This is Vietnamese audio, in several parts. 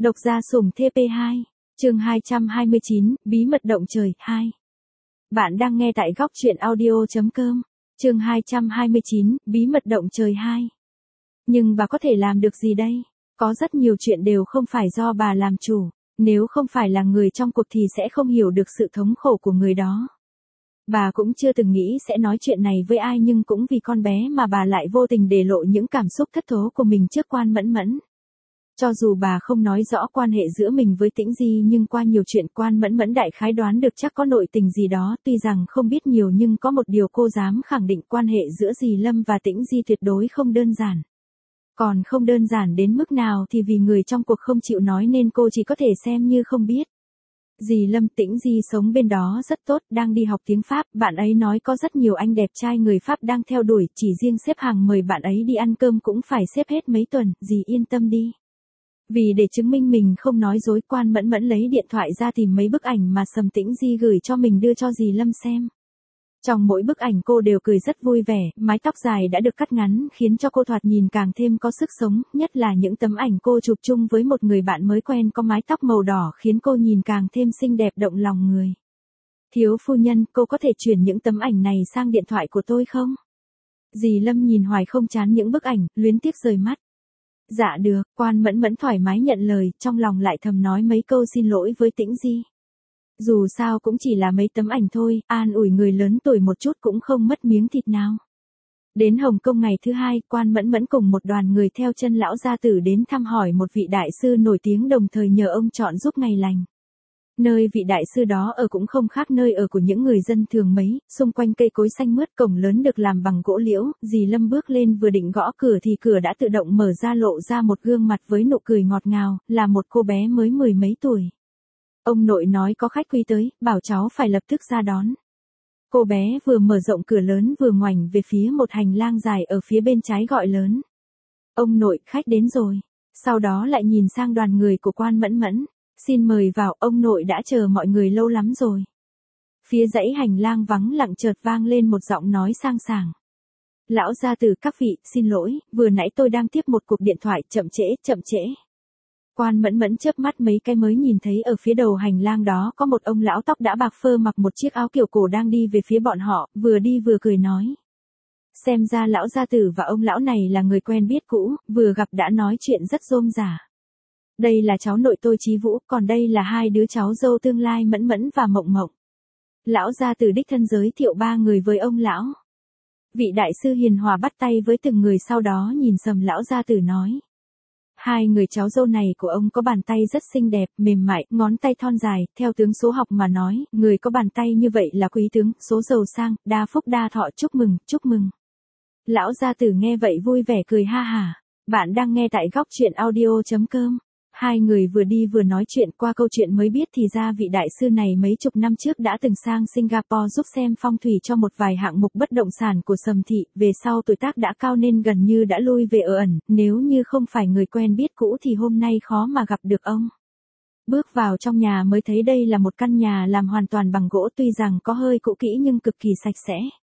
Độc gia sủng TP2, chương 229, Bí mật động trời, 2. Bạn đang nghe tại góc truyện audio.com, chương 229, Bí mật động trời 2. Nhưng bà có thể làm được gì đây? Có rất nhiều chuyện đều không phải do bà làm chủ, nếu không phải là người trong cuộc thì sẽ không hiểu được sự thống khổ của người đó. Bà cũng chưa từng nghĩ sẽ nói chuyện này với ai, nhưng cũng vì con bé mà bà lại vô tình để lộ những cảm xúc thất thố của mình trước Quan Mẫn Mẫn. Cho dù bà không nói rõ quan hệ giữa mình với Tĩnh Di, nhưng qua nhiều chuyện Quan Mẫn Mẫn đại khái đoán được chắc có nội tình gì đó. Tuy rằng không biết nhiều nhưng có một điều cô dám khẳng định, quan hệ giữa dì Lâm và Tĩnh Di tuyệt đối không đơn giản. Còn không đơn giản đến mức nào thì vì người trong cuộc không chịu nói nên cô chỉ có thể xem như không biết. Dì Lâm Tĩnh Di sống bên đó rất tốt, đang đi học tiếng Pháp, bạn ấy nói có rất nhiều anh đẹp trai người Pháp đang theo đuổi, chỉ riêng xếp hàng mời bạn ấy đi ăn cơm cũng phải xếp hết mấy tuần, dì yên tâm đi. Vì để chứng minh mình không nói dối, Quan Mẫn Mẫn lấy điện thoại ra tìm mấy bức ảnh mà Sầm Tĩnh Di gửi cho mình đưa cho dì Lâm xem. Trong mỗi bức ảnh cô đều cười rất vui vẻ, mái tóc dài đã được cắt ngắn khiến cho cô thoạt nhìn càng thêm có sức sống, nhất là những tấm ảnh cô chụp chung với một người bạn mới quen có mái tóc màu đỏ khiến cô nhìn càng thêm xinh đẹp động lòng người. Thiếu phu nhân, cô có thể chuyển những tấm ảnh này sang điện thoại của tôi không? Dì Lâm nhìn hoài không chán những bức ảnh, luyến tiếc rời mắt. Dạ được, Quan Mẫn Mẫn thoải mái nhận lời, trong lòng lại thầm nói mấy câu xin lỗi với Tĩnh Di. Dù sao cũng chỉ là mấy tấm ảnh thôi, an ủi người lớn tuổi một chút cũng không mất miếng thịt nào. Đến Hồng Kông ngày thứ hai, Quan Mẫn Mẫn cùng một đoàn người theo chân lão gia tử đến thăm hỏi một vị đại sư nổi tiếng, đồng thời nhờ ông chọn giúp ngày lành. Nơi vị đại sư đó ở cũng không khác nơi ở của những người dân thường mấy, xung quanh cây cối xanh mướt, cổng lớn được làm bằng gỗ liễu. Dì Lâm bước lên vừa định gõ cửa thì cửa đã tự động mở ra, lộ ra một gương mặt với nụ cười ngọt ngào, là một cô bé mới mười mấy tuổi. Ông nội nói có khách quý tới, bảo cháu phải lập tức ra đón. Cô bé vừa mở rộng cửa lớn vừa ngoảnh về phía một hành lang dài ở phía bên trái gọi lớn. Ông nội, khách đến rồi. Sau đó lại nhìn sang đoàn người của Quan Mẫn Mẫn. Xin mời vào, ông nội đã chờ mọi người lâu lắm rồi. Phía dãy hành lang vắng lặng chợt vang lên một giọng nói sang sảng. Lão gia tử, các vị, xin lỗi, vừa nãy tôi đang tiếp một cuộc điện thoại, chậm trễ. Quan Mẫn Mẫn chớp mắt mấy cái mới nhìn thấy ở phía đầu hành lang đó có một ông lão tóc đã bạc phơ mặc một chiếc áo kiểu cổ đang đi về phía bọn họ, vừa đi vừa cười nói. Xem ra lão gia tử và ông lão này là người quen biết cũ, vừa gặp đã nói chuyện rất rôm rả. Đây là cháu nội tôi Chí Vũ, còn đây là hai đứa cháu dâu tương lai Mẫn Mẫn và Mộng Mộng. Lão gia tử đích thân giới thiệu ba người với ông lão. Vị đại sư hiền hòa bắt tay với từng người, sau đó nhìn Sầm lão gia tử nói. Hai người cháu dâu này của ông có bàn tay rất xinh đẹp, mềm mại, ngón tay thon dài, theo tướng số học mà nói, người có bàn tay như vậy là quý tướng, số giàu sang, đa phúc đa thọ, chúc mừng. Lão gia tử nghe vậy vui vẻ cười ha hả. Bạn đang nghe tại góc truyện audio.com. Hai người vừa đi vừa nói chuyện, qua câu chuyện mới biết thì ra vị đại sư này mấy chục năm trước đã từng sang Singapore giúp xem phong thủy cho một vài hạng mục bất động sản của Sầm thị, về sau tuổi tác đã cao nên gần như đã lui về ở ẩn, nếu như không phải người quen biết cũ thì hôm nay khó mà gặp được ông. Bước vào trong nhà mới thấy đây là một căn nhà làm hoàn toàn bằng gỗ, tuy rằng có hơi cũ kỹ nhưng cực kỳ sạch sẽ.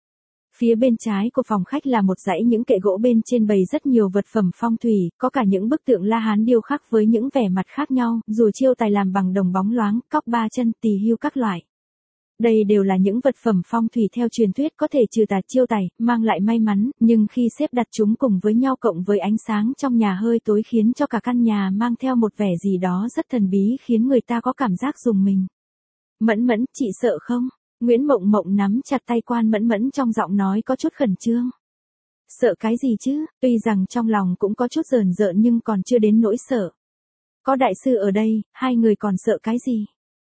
Phía bên trái của phòng khách là một dãy những kệ gỗ, bên trên bày rất nhiều vật phẩm phong thủy, có cả những bức tượng La Hán điêu khắc với những vẻ mặt khác nhau, rùa chiêu tài làm bằng đồng bóng loáng, cóc ba chân, tỳ hưu các loại. Đây đều là những vật phẩm phong thủy theo truyền thuyết có thể trừ tà chiêu tài, mang lại may mắn, nhưng khi xếp đặt chúng cùng với nhau cộng với ánh sáng trong nhà hơi tối khiến cho cả căn nhà mang theo một vẻ gì đó rất thần bí, khiến người ta có cảm giác rùng mình. Mẫn Mẫn, chị sợ không? Nguyễn Mộng Mộng nắm chặt tay Quan Mẫn Mẫn, trong giọng nói có chút khẩn trương. Sợ cái gì chứ, tuy rằng trong lòng cũng có chút rờn rợn nhưng còn chưa đến nỗi sợ. Có đại sư ở đây, hai người còn sợ cái gì?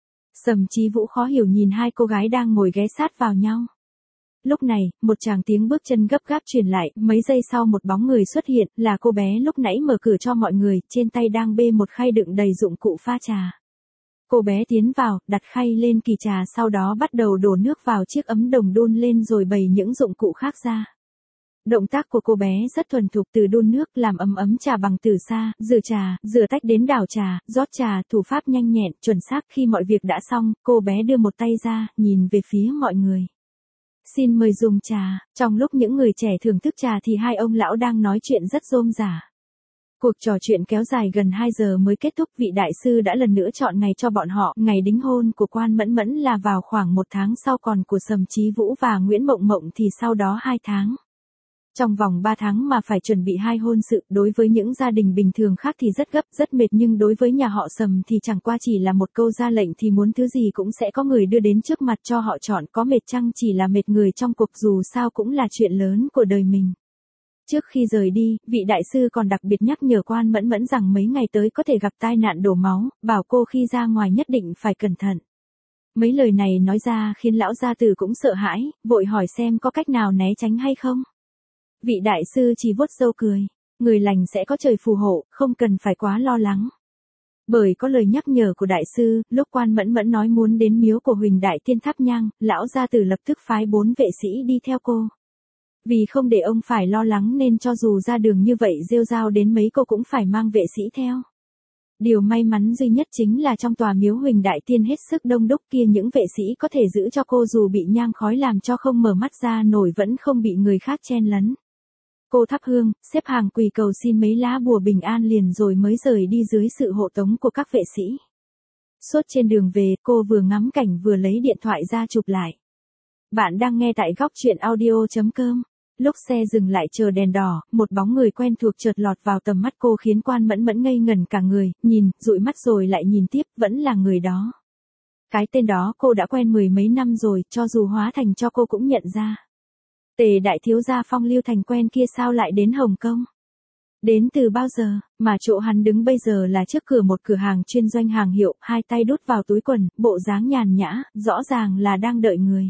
Sầm Chí Vũ khó hiểu nhìn hai cô gái đang ngồi ghé sát vào nhau. Lúc này, một tràng tiếng bước chân gấp gáp truyền lại, mấy giây sau một bóng người xuất hiện, là cô bé lúc nãy mở cửa cho mọi người, trên tay đang bê một khay đựng đầy dụng cụ pha trà. Cô bé tiến vào, đặt khay lên kỳ trà, sau đó bắt đầu đổ nước vào chiếc ấm đồng đun lên rồi bày những dụng cụ khác ra. Động tác của cô bé rất thuần thục, từ đun nước, làm ấm trà bằng từ xa, rửa trà, rửa tách đến đảo trà, rót trà, thủ pháp nhanh nhẹn, chuẩn xác. Khi mọi việc đã xong, cô bé đưa một tay ra, nhìn về phía mọi người. Xin mời dùng trà. Trong lúc những người trẻ thưởng thức trà thì hai ông lão đang nói chuyện rất rôm rả. Cuộc trò chuyện kéo dài gần 2 giờ mới kết thúc, vị đại sư đã lần nữa chọn ngày cho bọn họ, ngày đính hôn của Quan Mẫn Mẫn là vào khoảng 1 tháng sau, còn của Sầm Chí Vũ và Nguyễn Mộng Mộng thì sau đó 2 tháng. Trong vòng 3 tháng mà phải chuẩn bị 2 hôn sự, đối với những gia đình bình thường khác thì rất gấp, rất mệt, nhưng đối với nhà họ Sầm thì chẳng qua chỉ là một câu ra lệnh thì muốn thứ gì cũng sẽ có người đưa đến trước mặt cho họ chọn, có mệt chăng chỉ là mệt người trong cuộc, dù sao cũng là chuyện lớn của đời mình. Trước khi rời đi, vị đại sư còn đặc biệt nhắc nhở Quan Mẫn Mẫn rằng mấy ngày tới có thể gặp tai nạn đổ máu, bảo cô khi ra ngoài nhất định phải cẩn thận. Mấy lời này nói ra khiến lão gia tử cũng sợ hãi, vội hỏi xem có cách nào né tránh hay không. Vị đại sư chỉ vuốt râu cười, người lành sẽ có trời phù hộ, không cần phải quá lo lắng. Bởi có lời nhắc nhở của đại sư, lúc Quan Mẫn Mẫn nói muốn đến miếu của Huỳnh Đại Tiên thắp nhang, lão gia tử lập tức phái 4 vệ sĩ đi theo cô. Vì không để ông phải lo lắng nên cho dù ra đường như vậy rêu rao đến mấy cô cũng phải mang vệ sĩ theo. Điều may mắn duy nhất chính là trong tòa miếu Huỳnh Đại Tiên hết sức đông đúc kia, những vệ sĩ có thể giữ cho cô dù bị nhang khói làm cho không mở mắt ra nổi vẫn không bị người khác chen lấn. Cô thắp hương, xếp hàng quỳ cầu xin mấy lá bùa bình an liền rồi mới rời đi dưới sự hộ tống của các vệ sĩ. Suốt trên đường về, cô vừa ngắm cảnh vừa lấy điện thoại ra chụp lại. Bạn đang nghe tại góc truyện audio.com. Lúc xe dừng lại chờ đèn đỏ, một bóng người quen thuộc chợt lọt vào tầm mắt cô khiến Quan Mẫn Mẫn ngây ngẩn cả người, nhìn, dụi mắt rồi lại nhìn tiếp, vẫn là người đó. Cái tên đó cô đã quen 10 mấy năm rồi, cho dù hóa thành cho cô cũng nhận ra. Tề đại thiếu gia Phong Lưu Thành quen kia sao lại đến Hồng Kông? Đến từ bao giờ, mà chỗ hắn đứng bây giờ là trước cửa một cửa hàng chuyên doanh hàng hiệu, hai tay đút vào túi quần, bộ dáng nhàn nhã, rõ ràng là đang đợi người.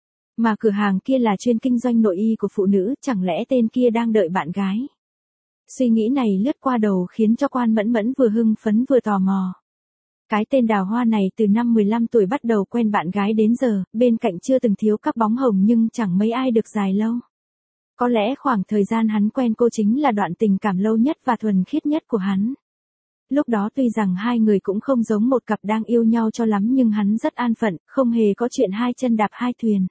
Mà cửa hàng kia là chuyên kinh doanh nội y của phụ nữ, chẳng lẽ tên kia đang đợi bạn gái? Suy nghĩ này lướt qua đầu khiến cho Quan Mẫn Mẫn vừa hưng phấn vừa tò mò. Cái tên Đào Hoa này từ năm 15 tuổi bắt đầu quen bạn gái đến giờ, bên cạnh chưa từng thiếu các bóng hồng nhưng chẳng mấy ai được dài lâu. Có lẽ khoảng thời gian hắn quen cô chính là đoạn tình cảm lâu nhất và thuần khiết nhất của hắn. Lúc đó tuy rằng hai người cũng không giống một cặp đang yêu nhau cho lắm nhưng hắn rất an phận, không hề có chuyện hai chân đạp hai thuyền.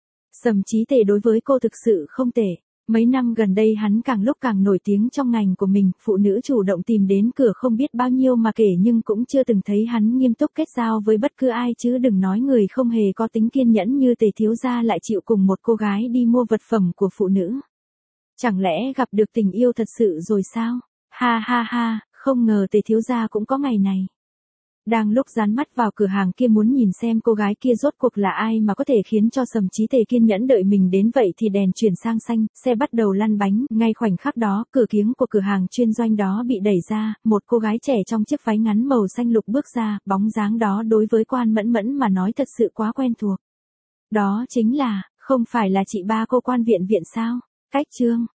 Sầm Chí Tề đối với cô thực sự không tệ. Mấy năm gần đây hắn càng lúc càng nổi tiếng trong ngành của mình, phụ nữ chủ động tìm đến cửa không biết bao nhiêu mà kể, nhưng cũng chưa từng thấy hắn nghiêm túc kết giao với bất cứ ai, chứ đừng nói người không hề có tính kiên nhẫn như Tề thiếu gia lại chịu cùng một cô gái đi mua vật phẩm của phụ nữ. Chẳng lẽ gặp được tình yêu thật sự rồi sao? Ha ha ha, không ngờ Tề thiếu gia cũng có ngày này. Đang lúc dán mắt vào cửa hàng kia muốn nhìn xem cô gái kia rốt cuộc là ai mà có thể khiến cho Sầm Chí Tề kiên nhẫn đợi mình đến vậy thì đèn chuyển sang xanh, xe bắt đầu lăn bánh, ngay khoảnh khắc đó, cửa kiếng của cửa hàng chuyên doanh đó bị đẩy ra, một cô gái trẻ trong chiếc váy ngắn màu xanh lục bước ra, bóng dáng đó đối với Quan Mẫn Mẫn mà nói thật sự quá quen thuộc. Đó chính là, không phải là chị ba cô Quan Viện Viện sao? Cách chương